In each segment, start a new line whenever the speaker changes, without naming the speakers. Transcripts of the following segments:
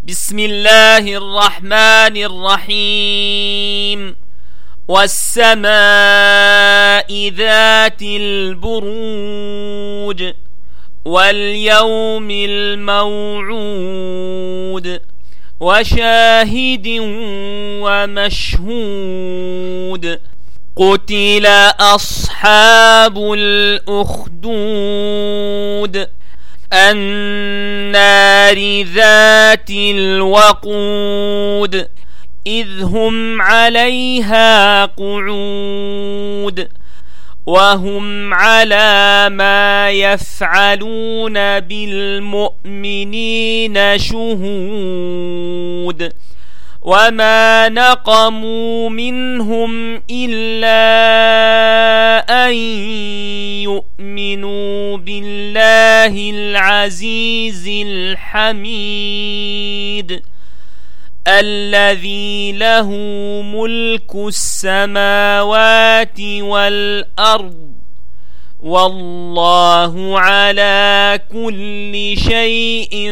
بسم الله الرحمن الرحيم. والسماء ذات البروج واليوم الموعود وشاهد ومشهود. قتل أصحاب الأخدود النار ذات الوقود إذ هم عليها قعود وهم على ما يفعلون بالمؤمنين شهود. وما نقموا منهم إلا أن يؤمنوا بالله العزيز الحميد الذي له ملك السماوات والأرض والله على كل شيء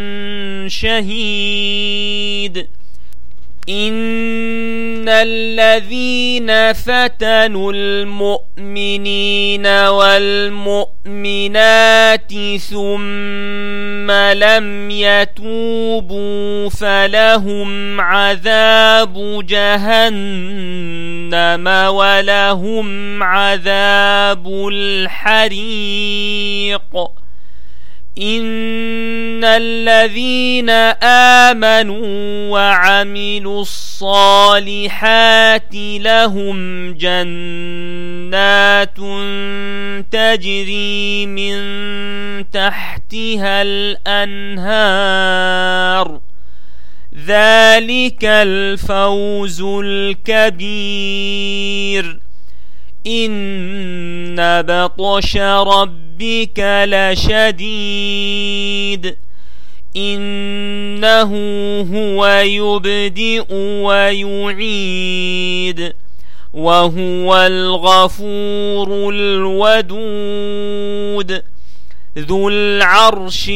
شهيد. إن الذين فتنوا المؤمنين والمؤمنات ثم لم يتوبوا فلهم عذاب جهنم ولهم عذاب الحريق. إن الذين آمنوا وعملوا الصالحات لهم جنات تجري من تحتها الأنهار ذلك الفوز الكبير. إن بطش ربك لشديد إنه هو يبدئ ويعيد وهو الغفور الودود ذو العرش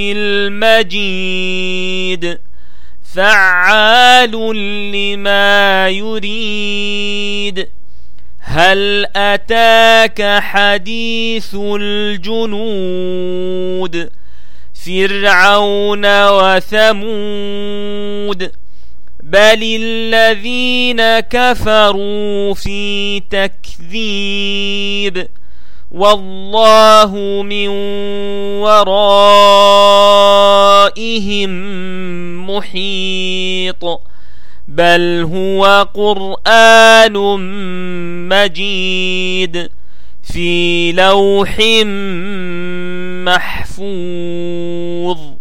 المجيد فعال لما يريد. هل أتاك حديث الجنود فرعون وثمود بل الذين كفروا في تكذيب والله من ورائهم محيط. بل هو قرآن مجيد في لوح محفوظ.